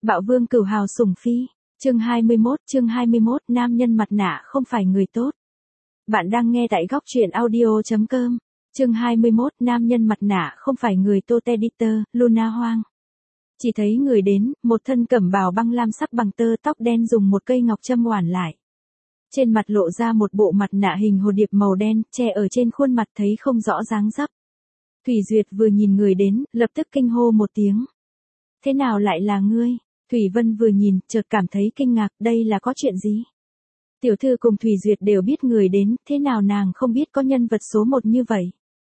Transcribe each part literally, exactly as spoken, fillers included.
Bạo vương cửu hào sủng phi. Chương hai mươi mốt, chương hai mươi mốt, nam nhân mặt nạ không phải người tốt. Bạn đang nghe tại góc truyện audio chấm com. Chương hai mươi mốt, nam nhân mặt nạ không phải người tốt. Editor, Luna Hoang. Chỉ thấy người đến, một thân cẩm bào băng lam sắc bằng tơ, tóc đen dùng một cây ngọc châm oản lại. Trên mặt lộ ra một bộ mặt nạ hình hồ điệp màu đen, che ở trên khuôn mặt thấy không rõ dáng dấp. Thủy Duyệt vừa nhìn người đến, lập tức kinh hô một tiếng. Thế nào lại là ngươi? Thủy Vân vừa nhìn, chợt cảm thấy kinh ngạc, đây là có chuyện gì? Tiểu thư cùng Thủy Duyệt đều biết người đến, thế nào nàng không biết có nhân vật số một như vậy?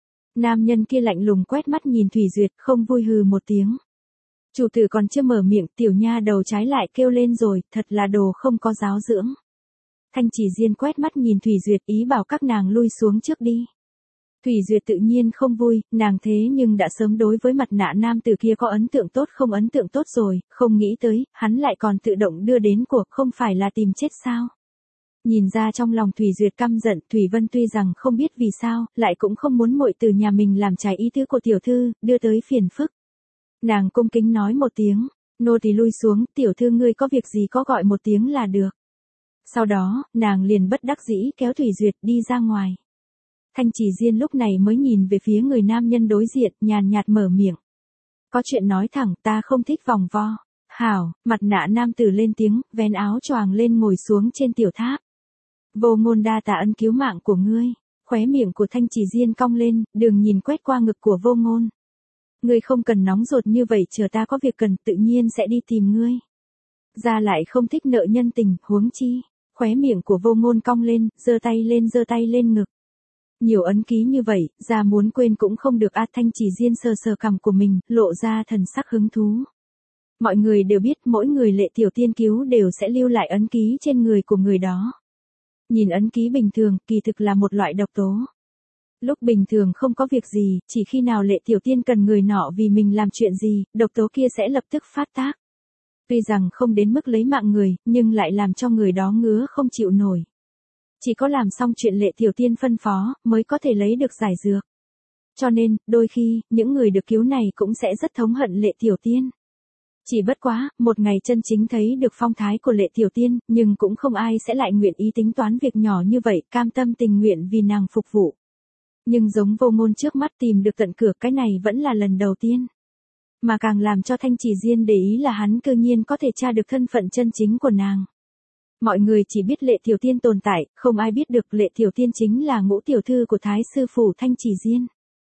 Nam nhân kia lạnh lùng quét mắt nhìn Thủy Duyệt, không vui hừ một tiếng. Chủ tử còn chưa mở miệng, tiểu nha đầu trái lại kêu lên rồi, thật là đồ không có giáo dưỡng. Thanh Chỉ Diên quét mắt nhìn Thủy Duyệt, ý bảo các nàng lui xuống trước đi. Thủy Duyệt tự nhiên không vui, nàng thế nhưng đã sớm đối với mặt nạ nam tử kia có ấn tượng tốt không ấn tượng tốt rồi, không nghĩ tới, hắn lại còn tự động đưa đến cuộc, không phải là tìm chết sao. Nhìn ra trong lòng Thủy Duyệt căm giận, Thủy Vân tuy rằng không biết vì sao, lại cũng không muốn muội từ nhà mình làm trái ý tứ của tiểu thư, đưa tới phiền phức. Nàng cung kính nói một tiếng, nô tỳ lui xuống, tiểu thư ngươi có việc gì có gọi một tiếng là được. Sau đó, nàng liền bất đắc dĩ kéo Thủy Duyệt đi ra ngoài. Thanh Chỉ Diên lúc này mới nhìn về phía người nam nhân đối diện, nhàn nhạt mở miệng. Có chuyện nói thẳng, ta không thích vòng vo. Hảo, mặt nạ nam tử lên tiếng, vén áo choàng lên ngồi xuống trên tiểu tháp. Vô Ngôn đa tạ ân cứu mạng của ngươi. Khóe miệng của Thanh Chỉ Diên cong lên, đường nhìn quét qua ngực của Vô Ngôn. Ngươi không cần nóng ruột như vậy, chờ ta có việc cần tự nhiên sẽ đi tìm ngươi. Ra lại không thích nợ nhân tình, huống chi. Khóe miệng của Vô Ngôn cong lên, giơ tay lên giơ tay lên ngực. Nhiều ấn ký như vậy, ra muốn quên cũng không được. A Thanh Chỉ Diên sờ sờ cằm của mình, lộ ra thần sắc hứng thú. Mọi người đều biết mỗi người lệ tiểu tiên cứu đều sẽ lưu lại ấn ký trên người của người đó. Nhìn ấn ký bình thường, kỳ thực là một loại độc tố. Lúc bình thường không có việc gì, chỉ khi nào lệ tiểu tiên cần người nọ vì mình làm chuyện gì, độc tố kia sẽ lập tức phát tác. Tuy rằng không đến mức lấy mạng người, nhưng lại làm cho người đó ngứa không chịu nổi. Chỉ có làm xong chuyện lệ tiểu tiên phân phó, mới có thể lấy được giải dược. Cho nên, đôi khi, những người được cứu này cũng sẽ rất thống hận lệ tiểu tiên. Chỉ bất quá, một ngày chân chính thấy được phong thái của lệ tiểu tiên, nhưng cũng không ai sẽ lại nguyện ý tính toán việc nhỏ như vậy, cam tâm tình nguyện vì nàng phục vụ. Nhưng giống Vô Ngôn trước mắt tìm được tận cửa, cái này vẫn là lần đầu tiên. Mà càng làm cho Thanh Chỉ Diên để ý là hắn cư nhiên có thể tra được thân phận chân chính của nàng. Mọi người chỉ biết lệ tiểu tiên tồn tại, không ai biết được lệ tiểu tiên chính là ngũ tiểu thư của thái sư phủ Thanh Chỉ Diên.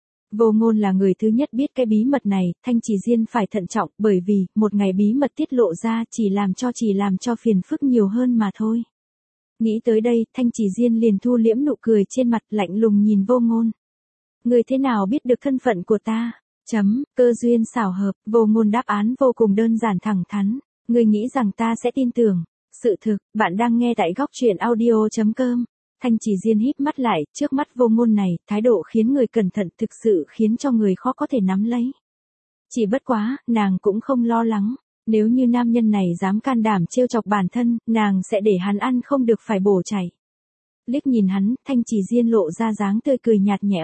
Vô Ngôn là người thứ nhất biết cái bí mật này, Thanh Chỉ Diên phải thận trọng, bởi vì, một ngày bí mật tiết lộ ra chỉ làm cho chỉ làm cho phiền phức nhiều hơn mà thôi. Nghĩ tới đây, Thanh Chỉ Diên liền thu liễm nụ cười trên mặt, lạnh lùng nhìn Vô Ngôn. Người thế nào biết được thân phận của ta? Chấm, cơ duyên xảo hợp. Vô Ngôn đáp án vô cùng đơn giản thẳng thắn. Người nghĩ rằng ta sẽ tin tưởng? Sự thực, bạn đang nghe tại góc truyện audio chấm com. Thanh Chỉ Diên híp mắt lại, trước mắt Vô Ngôn này, thái độ khiến người cẩn thận, thực sự khiến cho người khó có thể nắm lấy. Chỉ bất quá, nàng cũng không lo lắng. Nếu như nam nhân này dám can đảm trêu chọc bản thân, nàng sẽ để hắn ăn không được phải bổ chảy. Liếc nhìn hắn, Thanh Chỉ Diên lộ ra dáng tươi cười nhạt nhẽo.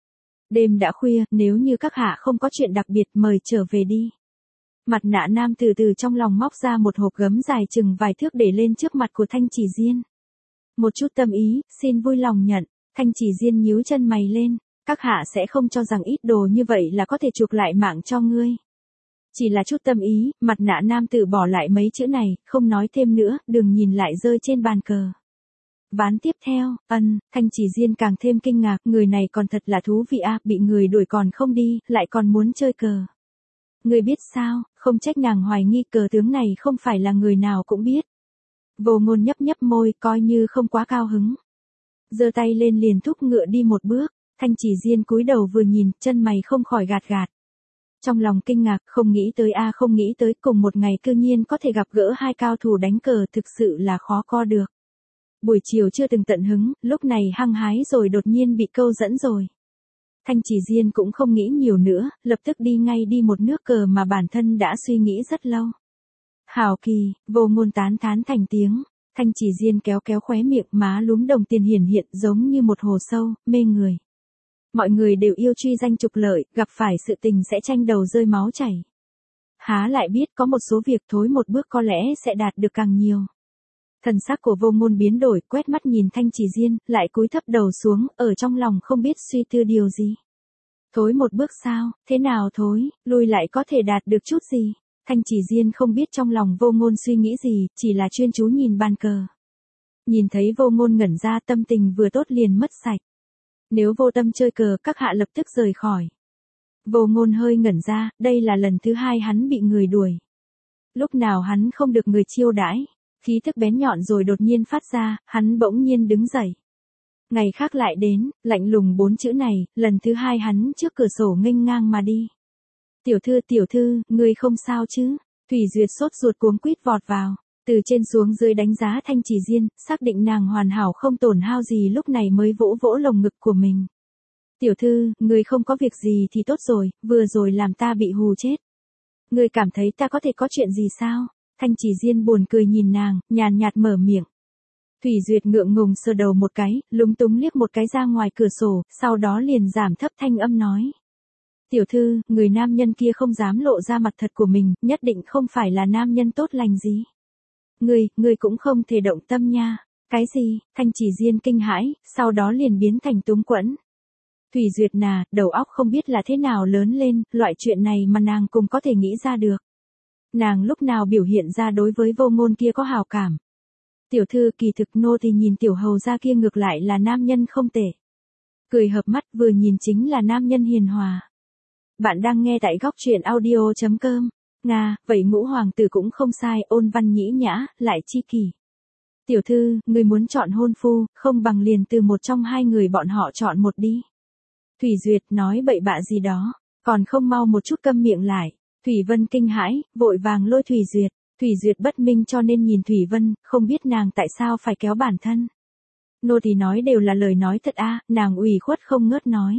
Đêm đã khuya, nếu như các hạ không có chuyện đặc biệt, mời trở về đi. Mặt nạ nam từ từ trong lòng móc ra một hộp gấm dài chừng vài thước để lên trước mặt của Thanh Chỉ Diên. Một chút tâm ý, xin vui lòng nhận. Thanh Chỉ Diên nhíu chân mày lên, các hạ sẽ không cho rằng ít đồ như vậy là có thể chuộc lại mạng cho ngươi. Chỉ là chút tâm ý, mặt nạ nam tử bỏ lại mấy chữ này, không nói thêm nữa, đừng nhìn lại rơi trên bàn cờ. Ván tiếp theo, ân, Thanh Chỉ Diên càng thêm kinh ngạc, người này còn thật là thú vị a, bị người đuổi còn không đi, lại còn muốn chơi cờ. Người biết sao, không trách nàng hoài nghi cờ tướng này không phải là người nào cũng biết. Vô Ngôn nhấp nhấp môi, coi như không quá cao hứng. Giơ tay lên liền thúc ngựa đi một bước, Thanh Chỉ Diên cúi đầu vừa nhìn, chân mày không khỏi gạt gạt. Trong lòng kinh ngạc, không nghĩ tới a không nghĩ tới cùng một ngày cư nhiên có thể gặp gỡ hai cao thủ đánh cờ, thực sự là khó co được. Buổi chiều chưa từng tận hứng, lúc này hăng hái rồi đột nhiên bị câu dẫn rồi. Thanh Chỉ Diên cũng không nghĩ nhiều nữa, lập tức đi ngay đi một nước cờ mà bản thân đã suy nghĩ rất lâu. Hảo kỳ, Vô Ngôn tán thán thành tiếng. Thanh Chỉ Diên kéo kéo khóe miệng, má lúm đồng tiền hiển hiện giống như một hồ sâu, mê người. Mọi người đều yêu truy danh trục lợi, gặp phải sự tình sẽ tranh đầu rơi máu chảy. Há lại biết có một số việc thối một bước có lẽ sẽ đạt được càng nhiều. Thần sắc của Vô Ngôn biến đổi, quét mắt nhìn Thanh Chỉ Diên, lại cúi thấp đầu xuống, ở trong lòng không biết suy tư điều gì. Thối một bước sao, thế nào thối, lùi lại có thể đạt được chút gì. Thanh Chỉ Diên không biết trong lòng Vô Ngôn suy nghĩ gì, chỉ là chuyên chú nhìn bàn cờ. Nhìn thấy Vô Ngôn ngẩn ra, tâm tình vừa tốt liền mất sạch. Nếu vô tâm chơi cờ, các hạ lập tức rời khỏi. Vô Ngôn hơi ngẩn ra, đây là lần thứ hai hắn bị người đuổi. Lúc nào hắn không được người chiêu đãi, khí thức bén nhọn rồi đột nhiên phát ra, hắn bỗng nhiên đứng dậy. Ngày khác lại đến, lạnh lùng bốn chữ này, lần thứ hai hắn trước cửa sổ nghênh ngang mà đi. Tiểu thư, tiểu thư, ngươi không sao chứ? Thủy Duyệt sốt ruột cuống quýt vọt vào, từ trên xuống dưới đánh giá Thanh Chỉ Diên, xác định nàng hoàn hảo không tổn hao gì, lúc này mới vỗ vỗ lồng ngực của mình. Tiểu thư, ngươi không có việc gì thì tốt rồi, vừa rồi làm ta bị hù chết. Ngươi cảm thấy ta có thể có chuyện gì sao? Thanh Chỉ Diên buồn cười nhìn nàng, nhàn nhạt mở miệng. Thủy Duyệt ngượng ngùng sờ đầu một cái, lúng túng liếc một cái ra ngoài cửa sổ, sau đó liền giảm thấp thanh âm nói. Tiểu thư, người nam nhân kia không dám lộ ra mặt thật của mình, nhất định không phải là nam nhân tốt lành gì. Ngươi, ngươi cũng không thể động tâm nha. Cái gì? Thanh Chỉ Diên kinh hãi, sau đó liền biến thành túng quẫn. Thủy Duyệt nà, đầu óc không biết là thế nào lớn lên, loại chuyện này mà nàng cũng có thể nghĩ ra được. Nàng lúc nào biểu hiện ra đối với Vô Ngôn kia có hào cảm. Tiểu thư, kỳ thực nô thì nhìn tiểu hầu gia kia ngược lại là nam nhân không tệ. Cười hợp mắt, vừa nhìn chính là nam nhân hiền hòa. Bạn đang nghe tại góc truyện audio chấm com. Nga, vậy Ngũ hoàng tử cũng không sai, ôn văn nhĩ nhã, lại chi kỷ. Tiểu thư, người muốn chọn hôn phu, không bằng liền từ một trong hai người bọn họ chọn một đi. Thủy Duyệt nói bậy bạ gì đó, còn không mau một chút câm miệng lại. Thủy Vân kinh hãi, vội vàng lôi Thủy Duyệt. Thủy Duyệt bất minh cho nên nhìn Thủy Vân, không biết nàng tại sao phải kéo bản thân. Nô thì nói đều là lời nói thật a, nàng ủy khuất không ngớt nói.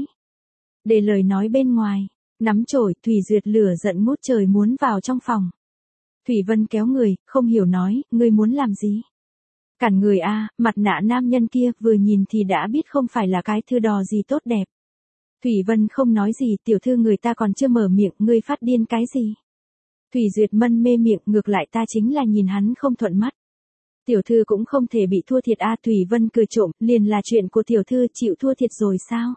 Để lời nói bên ngoài, nắm chổi, Thủy Duyệt lửa giận ngút trời muốn vào trong phòng. Thủy Vân kéo người, không hiểu nói, ngươi muốn làm gì? Cản người a, mặt nạ nam nhân kia vừa nhìn thì đã biết không phải là cái thư đò gì tốt đẹp. Thủy Vân không nói gì, tiểu thư người ta còn chưa mở miệng, ngươi phát điên cái gì? Thủy Duyệt mân mê miệng, ngược lại ta chính là nhìn hắn không thuận mắt. Tiểu thư cũng không thể bị thua thiệt a, Thủy Vân cười trộm, liền là chuyện của tiểu thư, chịu thua thiệt rồi sao?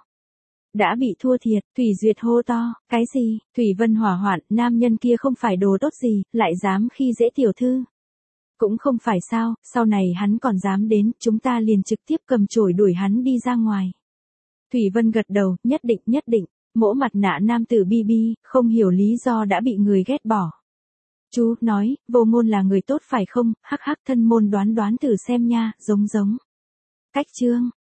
Đã bị thua thiệt, Thủy Duyệt hô to, cái gì? Thủy Vân hỏa hoạn, nam nhân kia không phải đồ tốt gì, lại dám khi dễ tiểu thư. Cũng không phải sao, sau này hắn còn dám đến, chúng ta liền trực tiếp cầm chổi đuổi hắn đi ra ngoài. Thủy Vân gật đầu, nhất định, nhất định, mỗ mặt nạ nam tử bi bi, không hiểu lý do đã bị người ghét bỏ. Chú, nói, Vô Ngôn là người tốt phải không, hắc hắc thân môn đoán đoán thử xem nha, giống giống. Cách chương,